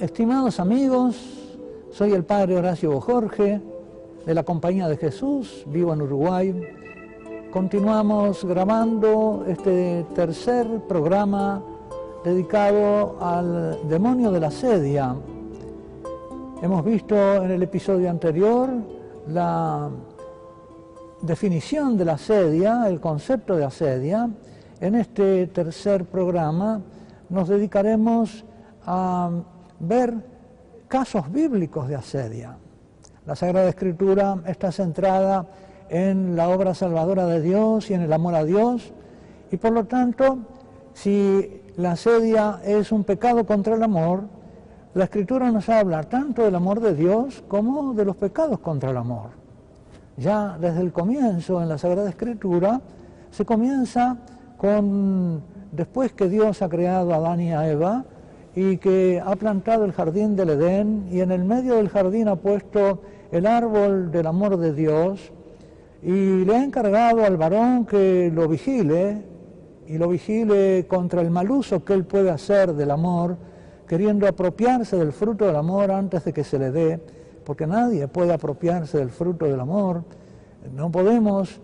Estimados amigos, soy el Padre Horacio Bojorge, de la Compañía de Jesús, vivo en Uruguay. Continuamos grabando este tercer programa dedicado al demonio de la asedia. Hemos visto en el episodio anterior la definición de la asedia, el concepto de asedia. En este tercer programa nos dedicaremos a ver casos bíblicos de asedia. La Sagrada Escritura está centrada en la obra salvadora de Dios y en el amor a Dios, y por lo tanto, si la asedia es un pecado contra el amor, la Escritura nos habla tanto del amor de Dios como de los pecados contra el amor. Ya desde el comienzo en la Sagrada Escritura se comienza con, después que Dios ha creado a Adán y a Eva y que ha plantado el jardín del Edén, y en el medio del jardín ha puesto el árbol del amor de Dios, y le ha encargado al varón que lo vigile, y lo vigile contra el mal uso que él puede hacer del amor, queriendo apropiarse del fruto del amor antes de que se le dé, porque nadie puede apropiarse del fruto del amor. No podemos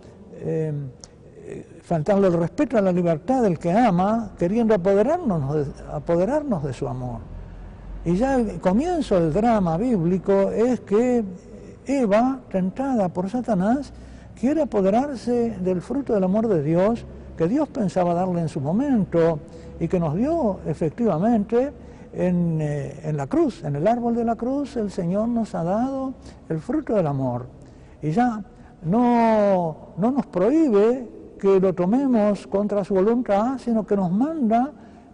faltarle el respeto a la libertad del que ama, queriendo apoderarnos de su amor. Y ya el comienzo del drama bíblico es que Eva, tentada por Satanás, quiere apoderarse del fruto del amor de Dios, que Dios pensaba darle en su momento, y que nos dio efectivamente en la cruz, en el árbol de la cruz. El Señor nos ha dado el fruto del amor, y ya no nos prohíbe que lo tomemos contra su voluntad, sino que nos manda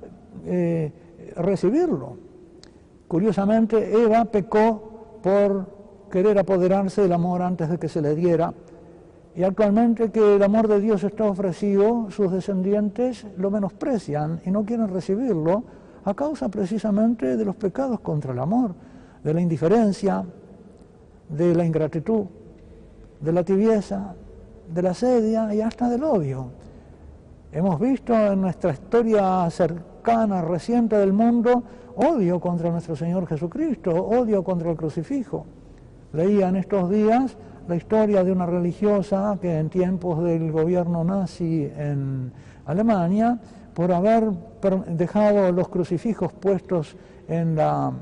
recibirlo. Curiosamente, Eva pecó por querer apoderarse del amor antes de que se le diera, y actualmente que el amor de Dios está ofrecido, sus descendientes lo menosprecian y no quieren recibirlo a causa precisamente de los pecados contra el amor, de la indiferencia, de la ingratitud, de la tibieza, de la asedia y hasta del odio. Hemos visto en nuestra historia cercana, reciente del mundo, odio contra nuestro Señor Jesucristo, odio contra el crucifijo. Leía en estos días la historia de una religiosa que en tiempos del gobierno nazi en Alemania, por haber dejado los crucifijos puestos en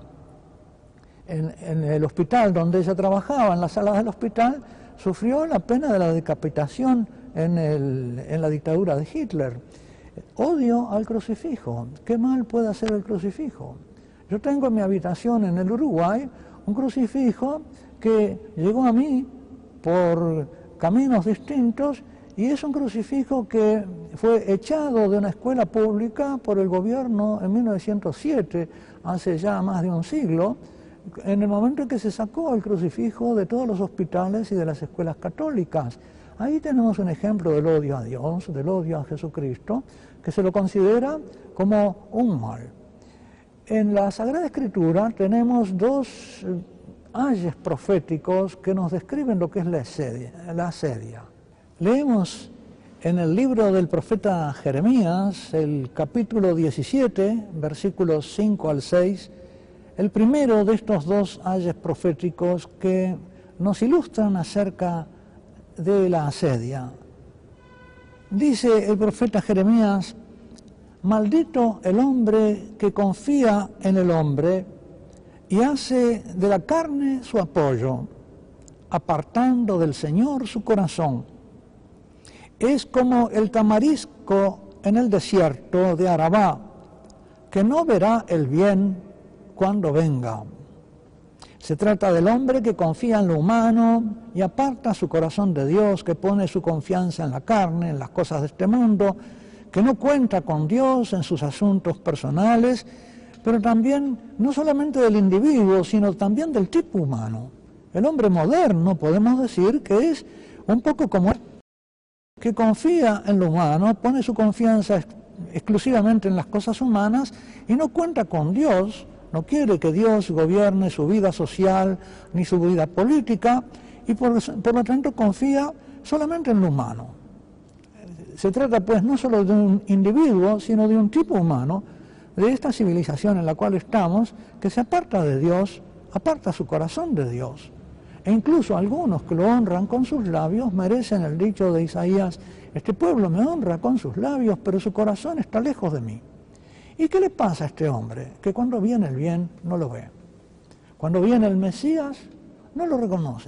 el hospital donde ella trabajaba, en la sala del hospital, sufrió la pena de la decapitación en la dictadura de Hitler. Odio al crucifijo. ¿Qué mal puede hacer el crucifijo? Yo tengo en mi habitación en el Uruguay un crucifijo que llegó a mí por caminos distintos, y es un crucifijo que fue echado de una escuela pública por el gobierno en 1907, hace ya más de un siglo, en el momento en que se sacó el crucifijo de todos los hospitales y de las escuelas católicas. Ahí tenemos un ejemplo del odio a Dios, del odio a Jesucristo, que se lo considera como un mal. En la Sagrada Escritura tenemos dos ayes proféticos que nos describen lo que es la asedia. Leemos en el libro del profeta Jeremías, el capítulo 17, versículos 5 al 6, el primero de estos dos ayes proféticos que nos ilustran acerca de la asedia. Dice el profeta Jeremías: maldito el hombre que confía en el hombre y hace de la carne su apoyo, apartando del Señor su corazón. Es como el tamarisco en el desierto de Arabá, que no verá el bien cuando venga. Se trata del hombre que confía en lo humano y aparta su corazón de Dios, que pone su confianza en la carne, en las cosas de este mundo, que no cuenta con Dios en sus asuntos personales, pero también no solamente del individuo, sino también del tipo humano. El hombre moderno, podemos decir, que es un poco como que confía en lo humano, pone su confianza exclusivamente en las cosas humanas y no cuenta con Dios, no quiere que Dios gobierne su vida social ni su vida política, y por lo tanto confía solamente en lo humano. Se trata pues no solo de un individuo, sino de un tipo humano de esta civilización en la cual estamos, que se aparta de Dios, aparta su corazón de Dios. E incluso algunos que lo honran con sus labios merecen el dicho de Isaías: este pueblo me honra con sus labios, pero su corazón está lejos de mí. ¿Y qué le pasa a este hombre? Que cuando viene el bien no lo ve. Cuando viene el Mesías no lo reconoce.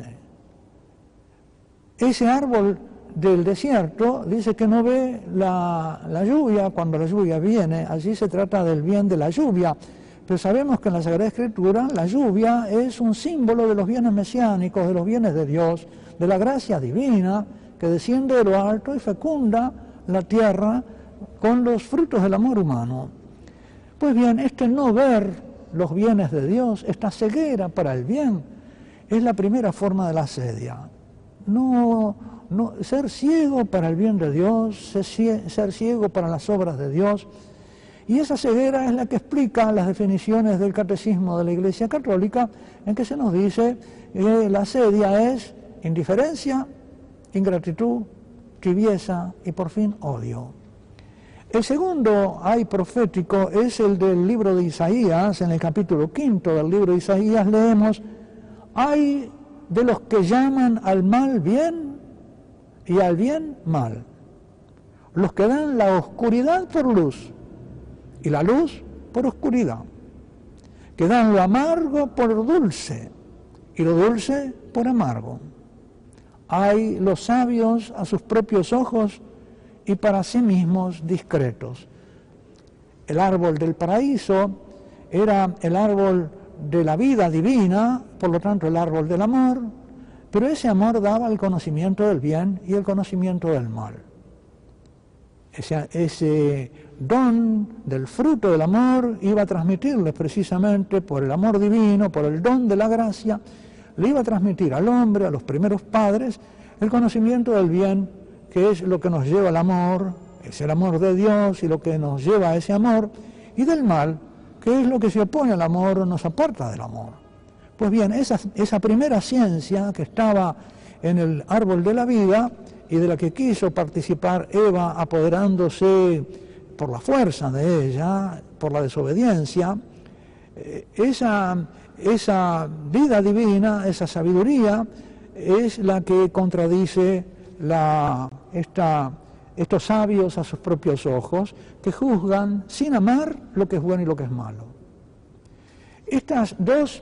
Ese árbol del desierto dice que no ve la lluvia cuando la lluvia viene. Allí se trata del bien de la lluvia. Pero sabemos que en la Sagrada Escritura la lluvia es un símbolo de los bienes mesiánicos, de los bienes de Dios, de la gracia divina que desciende de lo alto y fecunda la tierra con los frutos del amor humano. Pues bien, este no ver los bienes de Dios, esta ceguera para el bien, es la primera forma de la asedia. Ser ciego para el bien de Dios, ser ciego para las obras de Dios. Y esa ceguera es la que explica las definiciones del Catecismo de la Iglesia Católica, en que se nos dice que la asedia es indiferencia, ingratitud, tibieza y por fin odio. El segundo ay profético es el del libro de Isaías. En el capítulo 5 del libro de Isaías leemos: ay de los que llaman al mal bien y al bien mal, los que dan la oscuridad por luz y la luz por oscuridad, que dan lo amargo por dulce y lo dulce por amargo. Hay los sabios a sus propios ojos y para sí mismos discretos. El árbol del paraíso era el árbol de la vida divina, por lo tanto el árbol del amor, pero ese amor daba el conocimiento del bien y el conocimiento del mal. Ese don del fruto del amor iba a transmitirle precisamente por el amor divino, por el don de la gracia, le iba a transmitir al hombre, a los primeros padres, el conocimiento del bien, que es lo que nos lleva al amor, es el amor de Dios y lo que nos lleva a ese amor, y del mal, que es lo que se opone al amor o nos aparta del amor. Pues bien, esa primera ciencia que estaba en el árbol de la vida y de la que quiso participar Eva apoderándose por la fuerza de ella, por la desobediencia, esa vida divina, esa sabiduría, es la que contradice estos sabios a sus propios ojos, que juzgan sin amar lo que es bueno y lo que es malo. Estas dos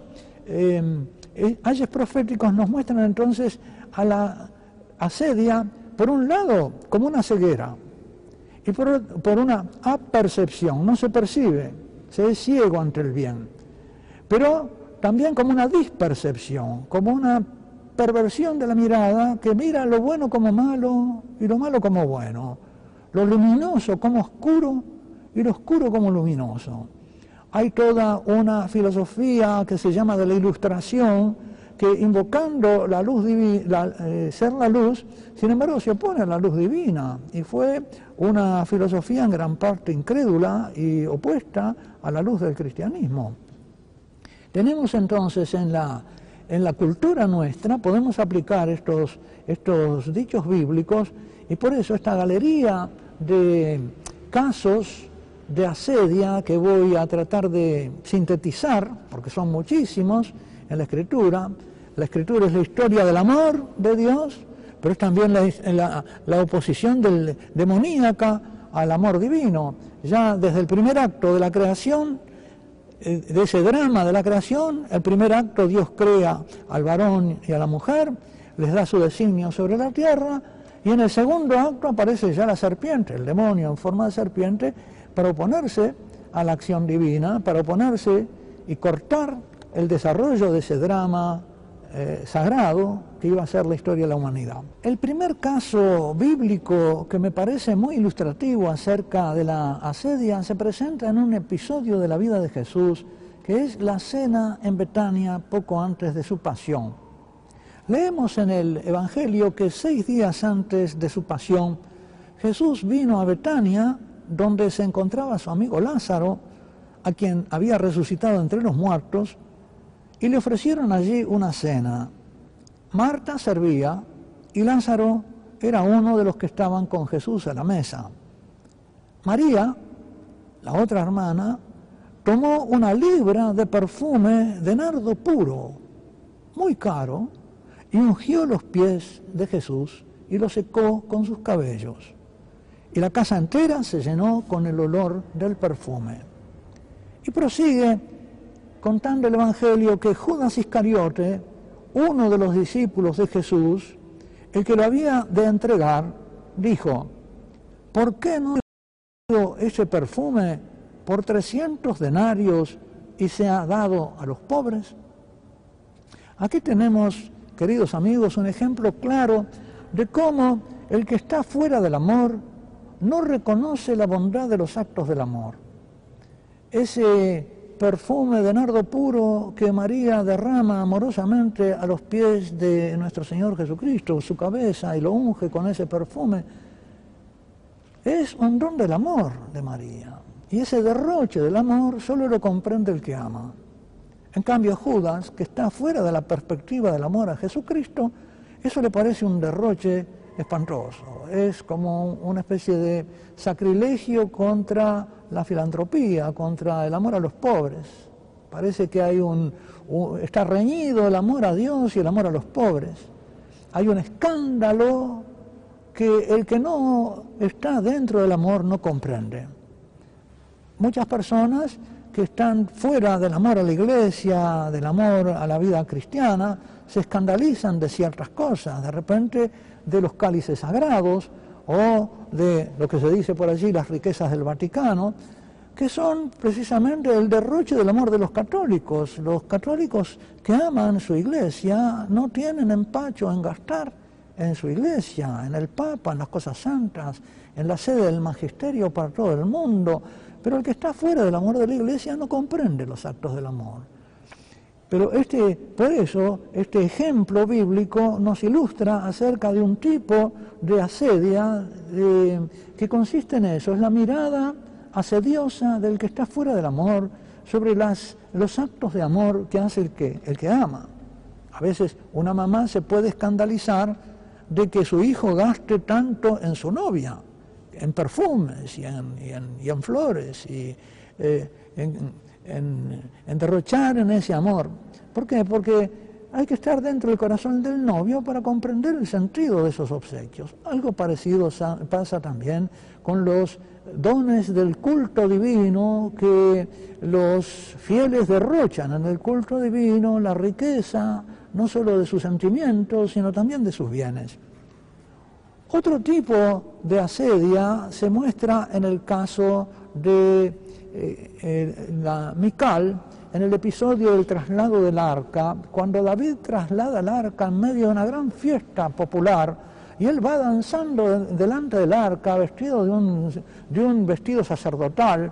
ayes proféticos nos muestran entonces a la asedia, por un lado, como una ceguera, y por una apercepción, no se percibe, se es ciego ante el bien, pero también como una dispercepción, como una perversión de la mirada que mira lo bueno como malo y lo malo como bueno, lo luminoso como oscuro y lo oscuro como luminoso. Hay toda una filosofía que se llama de la Ilustración, que invocando la luz divina, ser la luz, sin embargo se opone a la luz divina, y fue una filosofía en gran parte incrédula y opuesta a la luz del cristianismo. Tenemos entonces en la cultura nuestra, podemos aplicar estos dichos bíblicos, y por eso esta galería de casos de asedia que voy a tratar de sintetizar, porque son muchísimos en la Escritura. La Escritura es la historia del amor de Dios, pero es también la oposición demoníaca al amor divino. Ya desde el primer acto de la creación, de ese drama de la creación, el primer acto Dios crea al varón y a la mujer, les da su designio sobre la tierra, y en el segundo acto aparece ya la serpiente, el demonio en forma de serpiente, para oponerse a la acción divina, para oponerse y cortar el desarrollo de ese drama sagrado que iba a ser la historia de la humanidad. El primer caso bíblico que me parece muy ilustrativo acerca de la asedia se presenta en un episodio de la vida de Jesús, que es la cena en Betania poco antes de su pasión. Leemos en el Evangelio que 6 días antes de su pasión, Jesús vino a Betania, donde se encontraba su amigo Lázaro, a quien había resucitado entre los muertos, y le ofrecieron allí una cena. Marta servía y Lázaro era uno de los que estaban con Jesús a la mesa. María, la otra hermana, tomó una libra de perfume de nardo puro, muy caro, y ungió los pies de Jesús y los secó con sus cabellos. Y la casa entera se llenó con el olor del perfume. Y prosigue contando el Evangelio que Judas Iscariote, uno de los discípulos de Jesús, el que lo había de entregar, dijo: ¿por qué no dio ese perfume por 300 denarios y se ha dado a los pobres? Aquí tenemos, queridos amigos, un ejemplo claro de cómo el que está fuera del amor no reconoce la bondad de los actos del amor. Ese perfume de nardo puro que María derrama amorosamente a los pies de nuestro Señor Jesucristo, su cabeza, y lo unge con ese perfume, es un don del amor de María. Y ese derroche del amor solo lo comprende el que ama. En cambio, Judas, que está fuera de la perspectiva del amor a Jesucristo, eso le parece un derroche espantoso. Es como una especie de sacrilegio contra la filantropía, contra el amor a los pobres. Parece que hay está reñido el amor a Dios y el amor a los pobres. Hay un escándalo que el que no está dentro del amor no comprende. Muchas personas que están fuera del amor a la iglesia, del amor a la vida cristiana, se escandalizan de ciertas cosas, de repente de los cálices sagrados o de lo que se dice por allí, las riquezas del Vaticano, que son precisamente el derroche del amor de los católicos. Los católicos que aman su iglesia no tienen empacho en gastar en su iglesia, en el Papa, en las cosas santas, en la sede del magisterio para todo el mundo. Pero el que está fuera del amor de la iglesia no comprende los actos del amor. Pero por eso, este ejemplo bíblico nos ilustra acerca de un tipo de asedia que consiste en eso, es la mirada asediosa del que está fuera del amor sobre los actos de amor que hace el que ama. A veces una mamá se puede escandalizar de que su hijo gaste tanto en su novia, en perfumes y en flores y en derrochar en ese amor. ¿Por qué? Porque hay que estar dentro del corazón del novio para comprender el sentido de esos obsequios. Algo parecido pasa también con los dones del culto divino que los fieles derrochan en el culto divino, la riqueza no solo de sus sentimientos, sino también de sus bienes. Otro tipo de asedia se muestra en el caso de Mical, en el episodio del traslado del arca, cuando David traslada el arca en medio de una gran fiesta popular, y él va danzando delante del arca vestido de un vestido sacerdotal,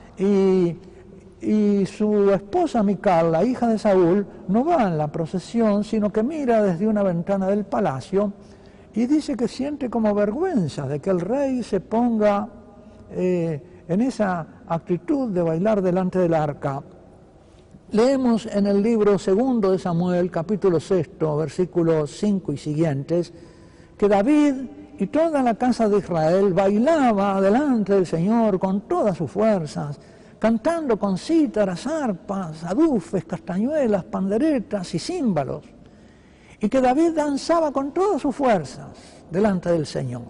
y su esposa Mical, la hija de Saúl, no va en la procesión, sino que mira desde una ventana del palacio, y dice que siente como vergüenza de que el rey se ponga en esa actitud de bailar delante del arca. Leemos en el libro 2 de Samuel, capítulo 6, versículos 5 y siguientes, que David y toda la casa de Israel bailaba delante del Señor con todas sus fuerzas, cantando con cítaras, arpas, adufes, castañuelas, panderetas y címbalos, y que David danzaba con todas sus fuerzas delante del Señor,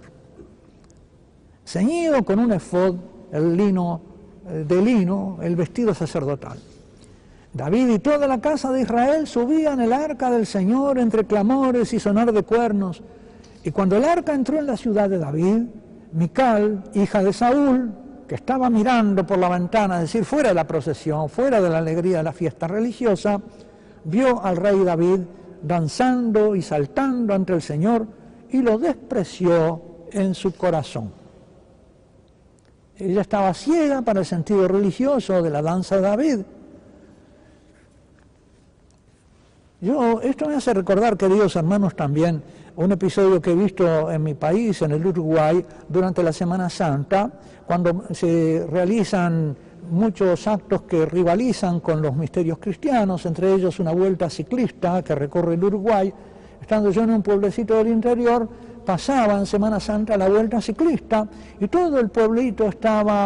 ceñido con un efod, el lino, el vestido sacerdotal. David y toda la casa de Israel subían el arca del Señor entre clamores y sonar de cuernos. Y cuando el arca entró en la ciudad de David, Mical, hija de Saúl, que estaba mirando por la ventana, es decir, fuera de la procesión, fuera de la alegría de la fiesta religiosa, vio al rey David danzando y saltando ante el Señor y lo despreció en su corazón. Ella estaba ciega para el sentido religioso de la danza de David. Esto me hace recordar, queridos hermanos, también un episodio que he visto en mi país, en el Uruguay, durante la Semana Santa, cuando se realizan muchos actos que rivalizan con los misterios cristianos, entre ellos una vuelta ciclista que recorre el Uruguay. Estando yo en un pueblecito del interior, pasaba en Semana Santa la vuelta ciclista y todo el pueblito estaba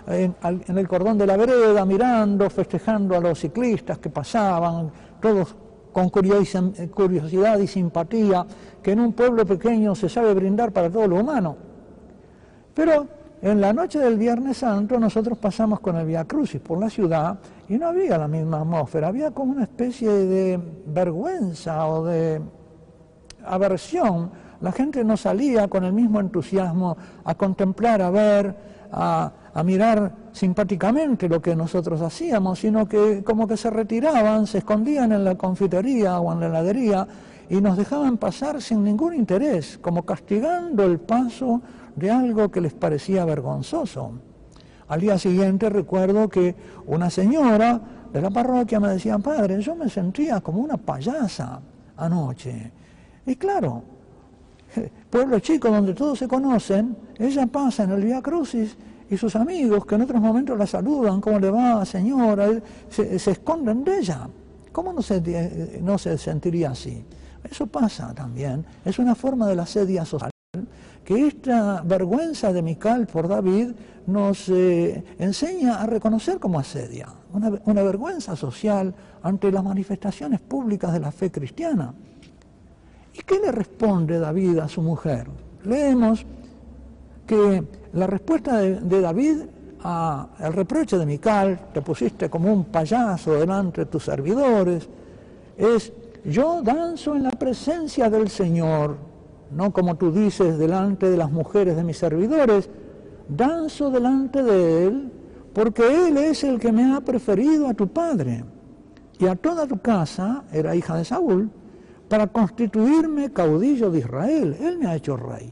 en el cordón de la vereda, mirando, festejando a los ciclistas que pasaban, todos con curiosidad y simpatía, que en un pueblo pequeño se sabe brindar para todo lo humano. Pero en la noche del Viernes Santo nosotros pasamos con el Vía Crucis por la ciudad y no había la misma atmósfera, había como una especie de vergüenza o de aversión. La gente no salía con el mismo entusiasmo a contemplar, a ver, a mirar simpáticamente lo que nosotros hacíamos, sino que como que se retiraban, se escondían en la confitería o en la heladería y nos dejaban pasar sin ningún interés, como castigando el paso de algo que les parecía vergonzoso. Al día siguiente recuerdo que una señora de la parroquia me decía: padre, yo me sentía como una payasa anoche. Y claro, pueblo chico donde todos se conocen, ella pasa en el Vía Crucis y sus amigos, que en otros momentos la saludan: ¿cómo le va, señora?, se esconden de ella. ¿Cómo no se sentiría así? Eso pasa también, es una forma de la asedia social, que esta vergüenza de Mical por David nos enseña a reconocer como asedia, una vergüenza social ante las manifestaciones públicas de la fe cristiana. ¿Y qué le responde David a su mujer? Leemos que la respuesta de David al reproche de Mical: te pusiste como un payaso delante de tus servidores, es: yo danzo en la presencia del Señor, no como tú dices delante de las mujeres de mis servidores, danzo delante de Él, porque Él es el que me ha preferido a tu padre y a toda tu casa, era hija de Saúl, para constituirme caudillo de Israel. Él me ha hecho rey.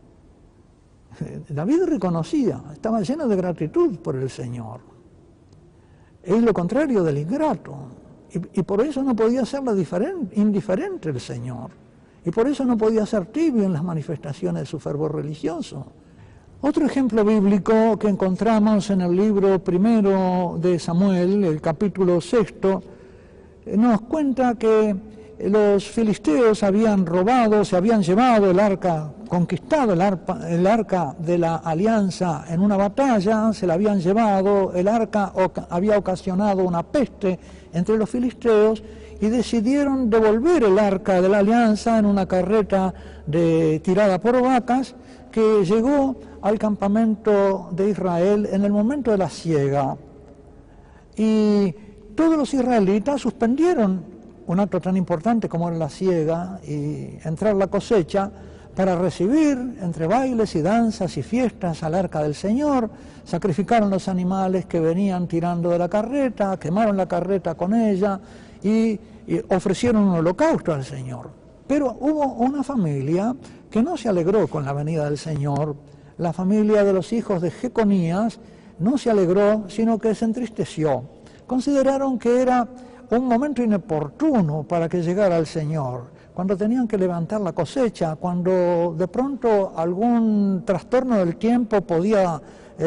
David reconocía, estaba lleno de gratitud por el Señor. Es lo contrario del ingrato. Y por eso no podía ser indiferente el Señor. Y por eso no podía ser tibio en las manifestaciones de su fervor religioso. Otro ejemplo bíblico que encontramos en el libro primero de Samuel, el capítulo 6, nos cuenta que los filisteos habían robado, se habían llevado el arca, conquistado el arca de la alianza en una batalla, se la habían llevado, el arca había ocasionado una peste entre los filisteos y decidieron devolver el arca de la alianza en una carreta tirada por vacas que llegó al campamento de Israel en el momento de la siega. Y todos los israelitas suspendieron un acto tan importante como era la siega y entrar la cosecha para recibir entre bailes y danzas y fiestas al arca del Señor. Sacrificaron los animales que venían tirando de la carreta, quemaron la carreta con ella y ofrecieron un holocausto al Señor. Pero hubo una familia que no se alegró con la venida del Señor. La familia de los hijos de Jeconías no se alegró, sino que se entristeció. Consideraron que era un momento inoportuno para que llegara el Señor, cuando tenían que levantar la cosecha, cuando de pronto algún trastorno del tiempo podía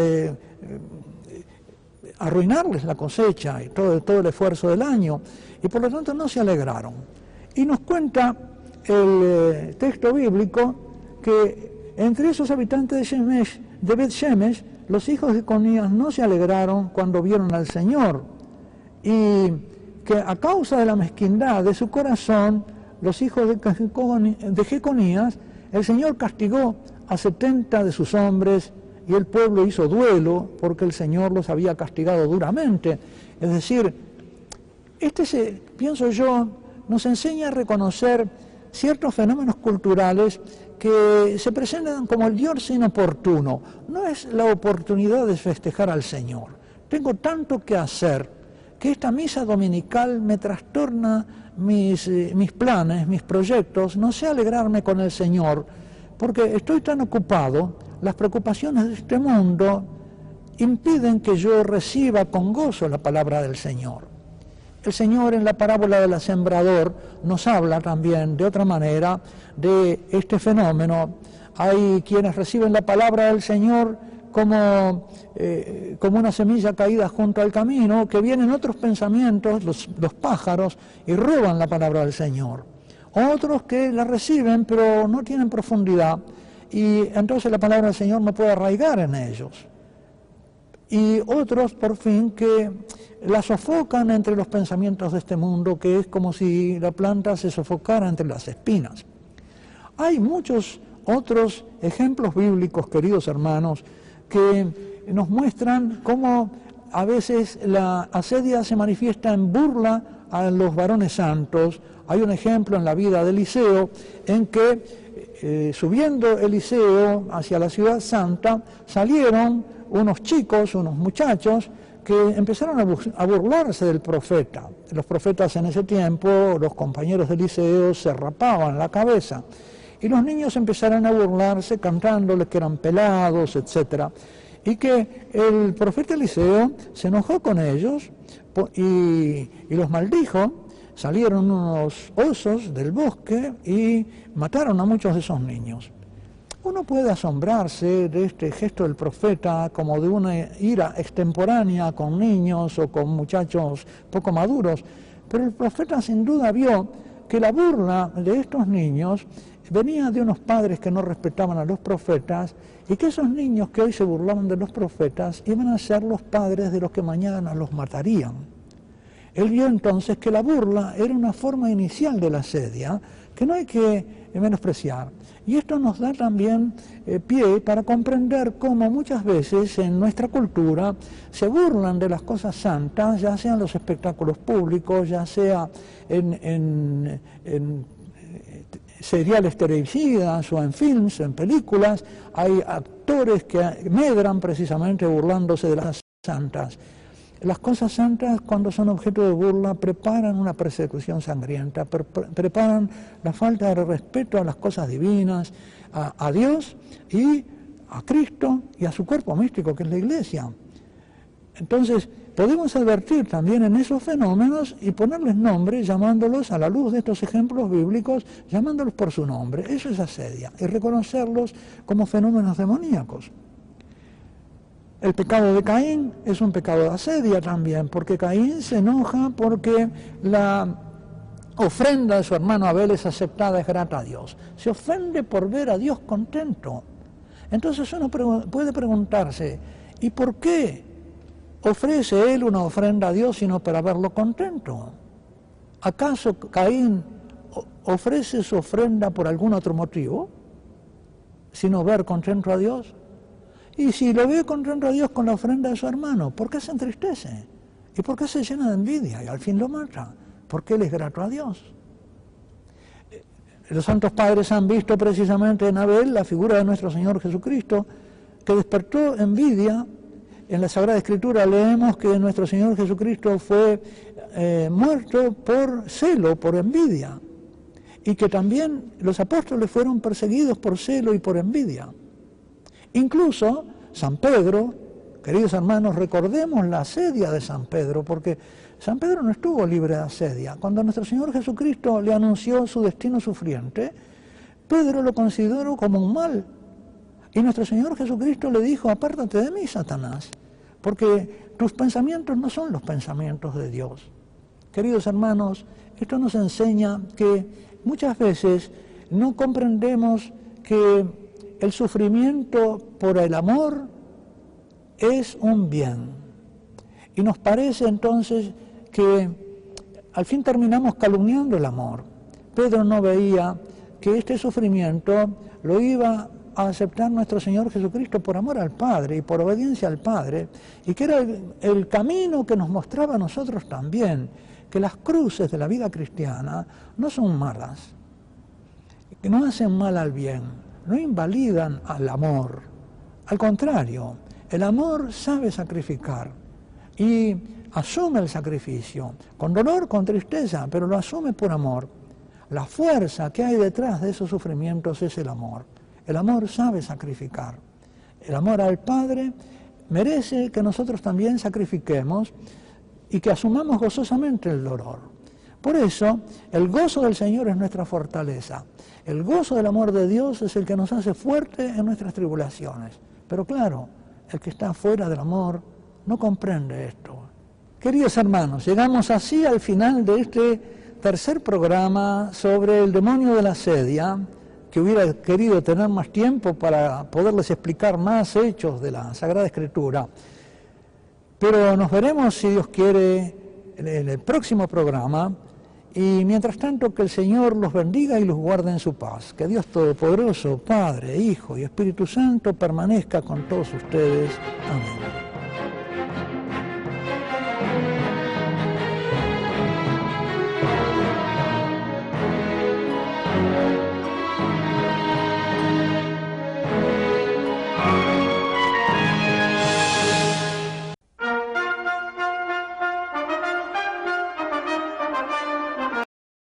arruinarles la cosecha y todo el esfuerzo del año, y por lo tanto no se alegraron. Y nos cuenta el texto bíblico que entre esos habitantes de Bet-Shemesh, los hijos de Jeconías no se alegraron cuando vieron al Señor, y que a causa de la mezquindad de su corazón, los hijos de Jeconías, el Señor castigó a 70 de sus hombres y el pueblo hizo duelo porque el Señor los había castigado duramente. Es decir, pienso yo, nos enseña a reconocer ciertos fenómenos culturales que se presentan como el Dios inoportuno. No es la oportunidad de festejar al Señor. Tengo tanto que hacer que esta misa dominical me trastorna mis planes, mis proyectos. No sé alegrarme con el Señor porque estoy tan ocupado, las preocupaciones de este mundo impiden que yo reciba con gozo la palabra del Señor. El Señor en la parábola del sembrador nos habla también de otra manera de este fenómeno. Hay quienes reciben la palabra del Señor como una semilla caída junto al camino, que vienen otros pensamientos, los pájaros, y roban la palabra del Señor. Otros que la reciben pero no tienen profundidad, y entonces la palabra del Señor no puede arraigar en ellos. y otros, por fin, que la sofocan entre los pensamientos de este mundo, que es como si la planta se sofocara entre las espinas. Hay muchos otros ejemplos bíblicos, queridos hermanos, que nos muestran cómo a veces la asedia se manifiesta en burla a los varones santos. Hay un ejemplo en la vida de Eliseo en que subiendo Eliseo hacia la ciudad santa, salieron unos chicos, unos muchachos, que empezaron a burlarse del profeta. Los profetas en ese tiempo, los compañeros de Eliseo, se rapaban la cabeza. Y los niños empezaron a burlarse, cantándoles que eran pelados, etc. Y que el profeta Eliseo se enojó con ellos y los maldijo. Salieron unos osos del bosque y mataron a muchos de esos niños. Uno puede asombrarse de este gesto del profeta como de una ira extemporánea con niños o con muchachos poco maduros, pero el profeta sin duda vio que la burla de estos niños venía de unos padres que no respetaban a los profetas y que esos niños que hoy se burlaban de los profetas iban a ser los padres de los que mañana los matarían. Él vio entonces que la burla era una forma inicial de la asedia que no hay que menospreciar. Y esto nos da también pie para comprender cómo muchas veces en nuestra cultura se burlan de las cosas santas, ya sean los espectáculos públicos, ya sea en seriales televisivas o en films, en películas. Hay actores que medran precisamente burlándose de las santas. Las cosas santas, cuando son objeto de burla, preparan una persecución sangrienta, preparan la falta de respeto a las cosas divinas, a Dios y a Cristo y a su cuerpo místico, que es la Iglesia. Entonces, podemos advertir también en esos fenómenos y ponerles nombre, llamándolos a la luz de estos ejemplos bíblicos, llamándolos por su nombre. Eso es asedia, y reconocerlos como fenómenos demoníacos. El pecado de Caín es un pecado de asedia también, porque Caín se enoja porque la ofrenda de su hermano Abel es aceptada, es grata a Dios. Se ofende por ver a Dios contento. Entonces uno puede preguntarse, ¿y por qué ofrece él una ofrenda a Dios sino para verlo contento? ¿Acaso Caín ofrece su ofrenda por algún otro motivo, sino ver contento a Dios? Y si lo ve contento a Dios con la ofrenda de su hermano, ¿por qué se entristece? ¿Y por qué se llena de envidia y al fin lo mata? Porque él es grato a Dios. Los santos padres han visto precisamente en Abel la figura de nuestro Señor Jesucristo, que despertó envidia. En la Sagrada Escritura leemos que nuestro Señor Jesucristo fue muerto por celo, por envidia, y que también los apóstoles fueron perseguidos por celo y por envidia. Incluso San Pedro, queridos hermanos, recordemos la asedia de San Pedro, porque San Pedro no estuvo libre de asedia. Cuando nuestro Señor Jesucristo le anunció su destino sufriente, Pedro lo consideró como un mal. Y nuestro Señor Jesucristo le dijo, apártate de mí, Satanás, porque tus pensamientos no son los pensamientos de Dios. Queridos hermanos, esto nos enseña que muchas veces no comprendemos que el sufrimiento por el amor es un bien. Y nos parece entonces que al fin terminamos calumniando el amor. Pedro no veía que este sufrimiento lo iba a aceptar nuestro Señor Jesucristo por amor al Padre y por obediencia al Padre, y que era el camino que nos mostraba a nosotros también, que las cruces de la vida cristiana no son malas, que no hacen mal al bien, no invalidan al amor. Al contrario, el amor sabe sacrificar y asume el sacrificio, con dolor, con tristeza, pero lo asume por amor. La fuerza que hay detrás de esos sufrimientos es el amor. El amor sabe sacrificar. El amor al Padre merece que nosotros también sacrifiquemos y que asumamos gozosamente el dolor. Por eso, el gozo del Señor es nuestra fortaleza. El gozo del amor de Dios es el que nos hace fuertes en nuestras tribulaciones. Pero claro, el que está fuera del amor no comprende esto. Queridos hermanos, llegamos así al final de este tercer programa sobre el demonio de la asedia, que hubiera querido tener más tiempo para poderles explicar más hechos de la Sagrada Escritura. Pero nos veremos, si Dios quiere, en el próximo programa. Y mientras tanto, que el Señor los bendiga y los guarde en su paz. Que Dios Todopoderoso, Padre, Hijo y Espíritu Santo permanezca con todos ustedes. Amén.